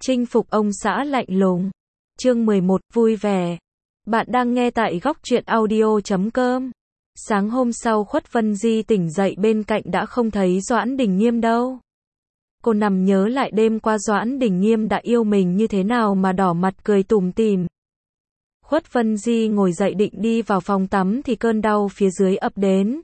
Chinh phục ông xã lạnh lùng. Chương 11, vui vẻ. Bạn đang nghe tại góc truyện audio.com. Sáng hôm sau Khuất Vân Di tỉnh dậy bên cạnh đã không thấy Doãn Đình Nghiêm đâu. Cô nằm nhớ lại đêm qua Doãn Đình Nghiêm đã yêu mình như thế nào mà đỏ mặt cười tủm tỉm. Khuất Vân Di ngồi dậy định đi vào phòng tắm thì cơn đau phía dưới ập đến.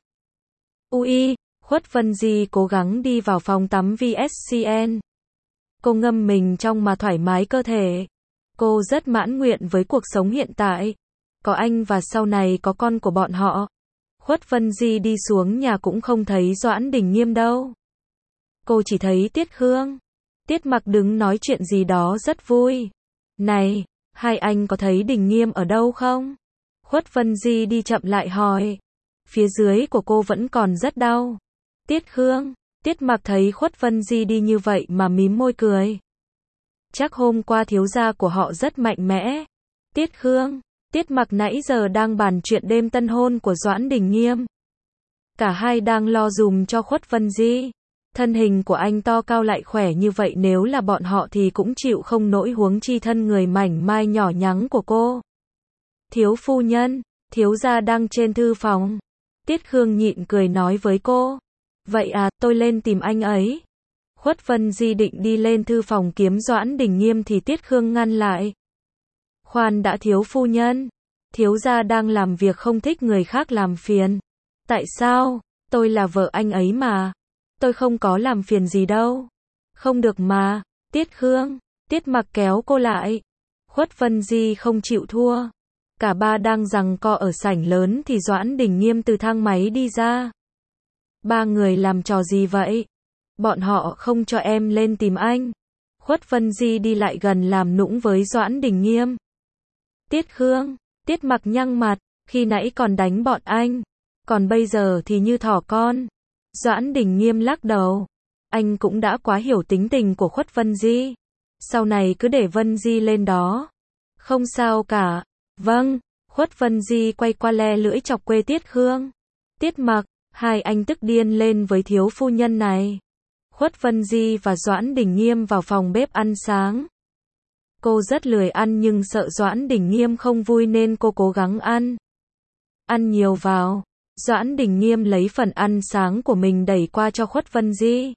Ui, Khuất Vân Di cố gắng đi vào phòng tắm VSCN. Cô ngâm mình trong mà thoải mái cơ thể. Cô rất mãn nguyện với cuộc sống hiện tại. Có anh và sau này có con của bọn họ. Khuất Vân Di đi xuống nhà cũng không thấy Doãn Đình Nghiêm đâu. Cô chỉ thấy Tiết Khương. Tiết Mặc đứng nói chuyện gì đó rất vui. Này, hai anh có thấy Đình Nghiêm ở đâu không? Khuất Vân Di đi chậm lại hỏi. Phía dưới của cô vẫn còn rất đau. Tiết Khương. Tiết Mặc thấy Khuất Vân Di đi như vậy mà mím môi cười. Chắc hôm qua thiếu gia của họ rất mạnh mẽ. Tiết Khương. Tiết Mặc nãy giờ đang bàn chuyện đêm tân hôn của Doãn Đình Nghiêm. Cả hai đang lo dùm cho Khuất Vân Di. Thân hình của anh to cao lại khỏe như vậy nếu là bọn họ thì cũng chịu không nổi huống chi thân người mảnh mai nhỏ nhắn của cô. Thiếu phu nhân, thiếu gia đang trên thư phòng. Tiết Khương nhịn cười nói với cô. Vậy à, tôi lên tìm anh ấy. Khuất Vân Di định đi lên thư phòng kiếm Doãn Đình Nghiêm thì Tiết Khương ngăn lại. Khoan đã thiếu phu nhân. Thiếu gia đang làm việc không thích người khác làm phiền. Tại sao? Tôi là vợ anh ấy mà. Tôi không có làm phiền gì đâu. Không được mà. Tiết Khương. Tiết Mặc kéo cô lại. Khuất Vân Di không chịu thua. Cả ba đang giằng co ở sảnh lớn thì Doãn Đình Nghiêm từ thang máy đi ra. Ba người làm trò gì vậy? Bọn họ không cho em lên tìm anh. Khuất Vân Di đi lại gần làm nũng với Doãn Đình Nghiêm. Tiết Khương. Tiết Mặc nhăn mặt. Khi nãy còn đánh bọn anh. Còn bây giờ thì như thỏ con. Doãn Đình Nghiêm lắc đầu. Anh cũng đã quá hiểu tính tình của Khuất Vân Di. Sau này cứ để Vân Di lên đó. Không sao cả. Vâng. Khuất Vân Di quay qua le lưỡi chọc quê Tiết Khương. Tiết Mặc. Hai anh tức điên lên với thiếu phu nhân này. Khuất Vân Di và Doãn Đình Nghiêm vào phòng bếp ăn sáng. Cô rất lười ăn nhưng sợ Doãn Đình Nghiêm không vui nên cô cố gắng ăn. Ăn nhiều vào. Doãn Đình Nghiêm lấy phần ăn sáng của mình đẩy qua cho Khuất Vân Di.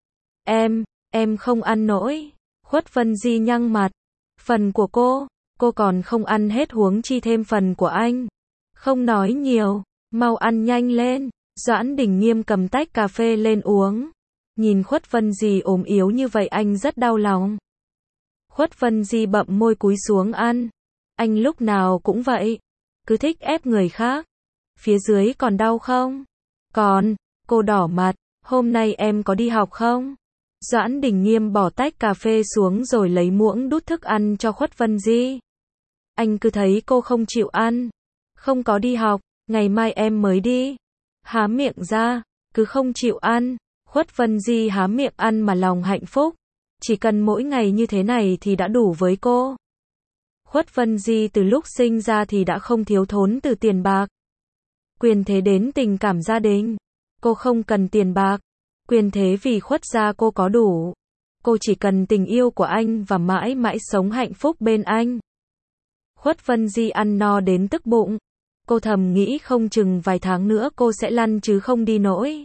Em không ăn nổi. Khuất Vân Di nhăn mặt. Phần của cô còn không ăn hết huống chi thêm phần của anh. Không nói nhiều, mau ăn nhanh lên. Doãn Đình Nghiêm cầm tách cà phê lên uống. Nhìn Khuất Vân Di ốm yếu như vậy anh rất đau lòng. Khuất Vân Di bậm môi cúi xuống ăn. Anh lúc nào cũng vậy. Cứ thích ép người khác. Phía dưới còn đau không? Còn. Cô đỏ mặt. Hôm nay em có đi học không? Doãn Đình Nghiêm bỏ tách cà phê xuống rồi lấy muỗng đút thức ăn cho Khuất Vân Di. Anh cứ thấy cô không chịu ăn. Không có đi học. Ngày mai em mới đi. Há miệng ra. Cứ không chịu ăn. Khuất Vân Di há miệng ăn mà lòng hạnh phúc. Chỉ cần mỗi ngày như thế này thì đã đủ với cô. Khuất Vân Di từ lúc sinh ra thì đã không thiếu thốn từ tiền bạc. Quyền thế đến tình cảm gia đình. Cô không cần tiền bạc. Quyền thế vì Khuất gia cô có đủ. Cô chỉ cần tình yêu của anh và mãi mãi sống hạnh phúc bên anh. Khuất Vân Di ăn no đến tức bụng. Cô thầm nghĩ không chừng vài tháng nữa cô sẽ lăn chứ không đi nổi.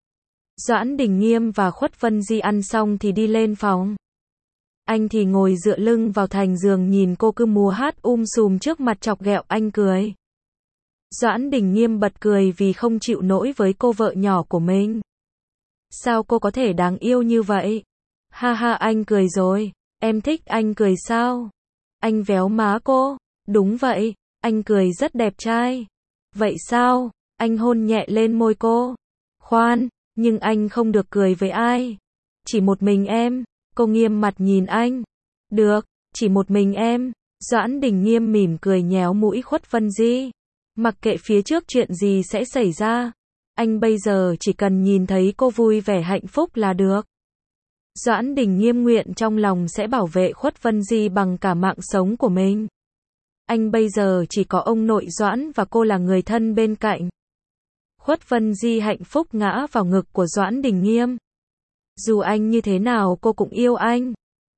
Doãn Đình Nghiêm và Khuất Vân Di ăn xong thì đi lên phòng. Anh thì ngồi dựa lưng vào thành giường nhìn cô cứ múa hát sùm trước mặt chọc ghẹo anh cười. Doãn Đình Nghiêm bật cười vì không chịu nổi với cô vợ nhỏ của mình. Sao cô có thể đáng yêu như vậy? Ha ha anh cười rồi. Em thích anh cười sao? Anh véo má cô. Đúng vậy, anh cười rất đẹp trai. Vậy sao? Anh hôn nhẹ lên môi cô. Khoan. Nhưng anh không được cười với ai. Chỉ một mình em. Cô nghiêm mặt nhìn anh. Được, chỉ một mình em. Doãn Đình Nghiêm mỉm cười nhéo mũi Khuất Vân Di. Mặc kệ phía trước chuyện gì sẽ xảy ra. Anh bây giờ chỉ cần nhìn thấy cô vui vẻ hạnh phúc là được. Doãn Đình Nghiêm nguyện trong lòng sẽ bảo vệ Khuất Vân Di bằng cả mạng sống của mình. Anh bây giờ chỉ có ông nội Doãn và cô là người thân bên cạnh. Khuất Vân Di hạnh phúc ngã vào ngực của Doãn Đình Nghiêm. Dù anh như thế nào cô cũng yêu anh.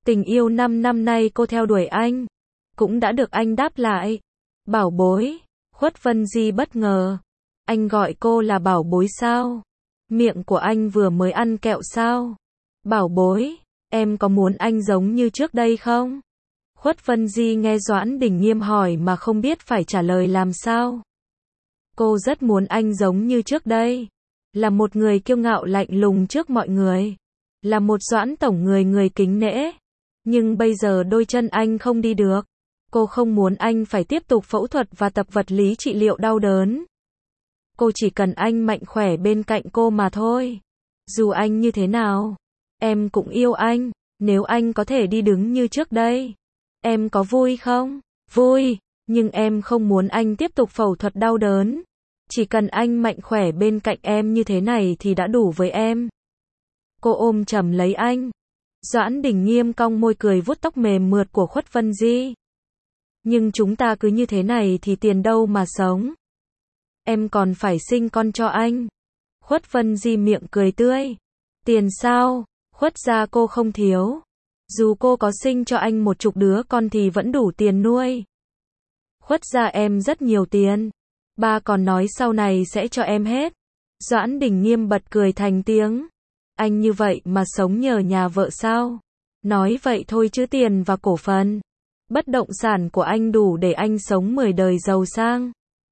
Tình yêu 5 năm nay cô theo đuổi anh, cũng đã được anh đáp lại. Bảo bối, Khuất Vân Di bất ngờ. Anh gọi cô là bảo bối sao? Miệng của anh vừa mới ăn kẹo sao? Bảo bối, em có muốn anh giống như trước đây không? Khuất Vân Di nghe Doãn Đình Nghiêm hỏi mà không biết phải trả lời làm sao. Cô rất muốn anh giống như trước đây. Là một người kiêu ngạo lạnh lùng trước mọi người. Là một Doãn tổng người kính nể. Nhưng bây giờ đôi chân anh không đi được. Cô không muốn anh phải tiếp tục phẫu thuật và tập vật lý trị liệu đau đớn. Cô chỉ cần anh mạnh khỏe bên cạnh cô mà thôi. Dù anh như thế nào, em cũng yêu anh. Nếu anh có thể đi đứng như trước đây, em có vui không? Vui, nhưng em không muốn anh tiếp tục phẫu thuật đau đớn. Chỉ cần anh mạnh khỏe bên cạnh em như thế này thì đã đủ với em. Cô ôm chầm lấy anh. Doãn Đình Nghiêm cong môi cười vuốt tóc mềm mượt của Khuất Vân Di. Nhưng chúng ta cứ như thế này thì tiền đâu mà sống. Em còn phải sinh con cho anh. Khuất Vân Di miệng cười tươi. Tiền sao? Khuất gia cô không thiếu. Dù cô có sinh cho anh 10 đứa con thì vẫn đủ tiền nuôi. Khuất gia em rất nhiều tiền. Ba còn nói sau này sẽ cho em hết. Doãn Đình Nghiêm bật cười thành tiếng. Anh như vậy mà sống nhờ nhà vợ sao? Nói vậy thôi chứ tiền và cổ phần, bất động sản của anh đủ để anh sống 10 đời giàu sang.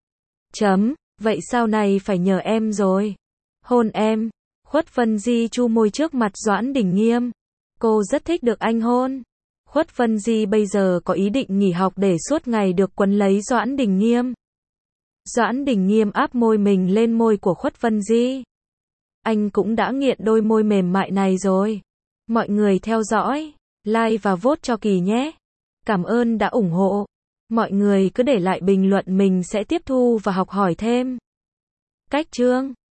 Vậy sau này phải nhờ em rồi. Hôn em. Khuất Vân Di chu môi trước mặt Doãn Đình Nghiêm. Cô rất thích được anh hôn. Khuất Vân Di bây giờ có ý định nghỉ học để suốt ngày được quấn lấy Doãn Đình Nghiêm. Doãn Đình Nghiêm áp môi mình lên môi của Khuất Vân Di. Anh cũng đã nghiện đôi môi mềm mại này rồi. Mọi người theo dõi, like và vote cho Kỳ nhé. Cảm ơn đã ủng hộ. Mọi người cứ để lại bình luận, mình sẽ tiếp thu và học hỏi thêm. Cách chương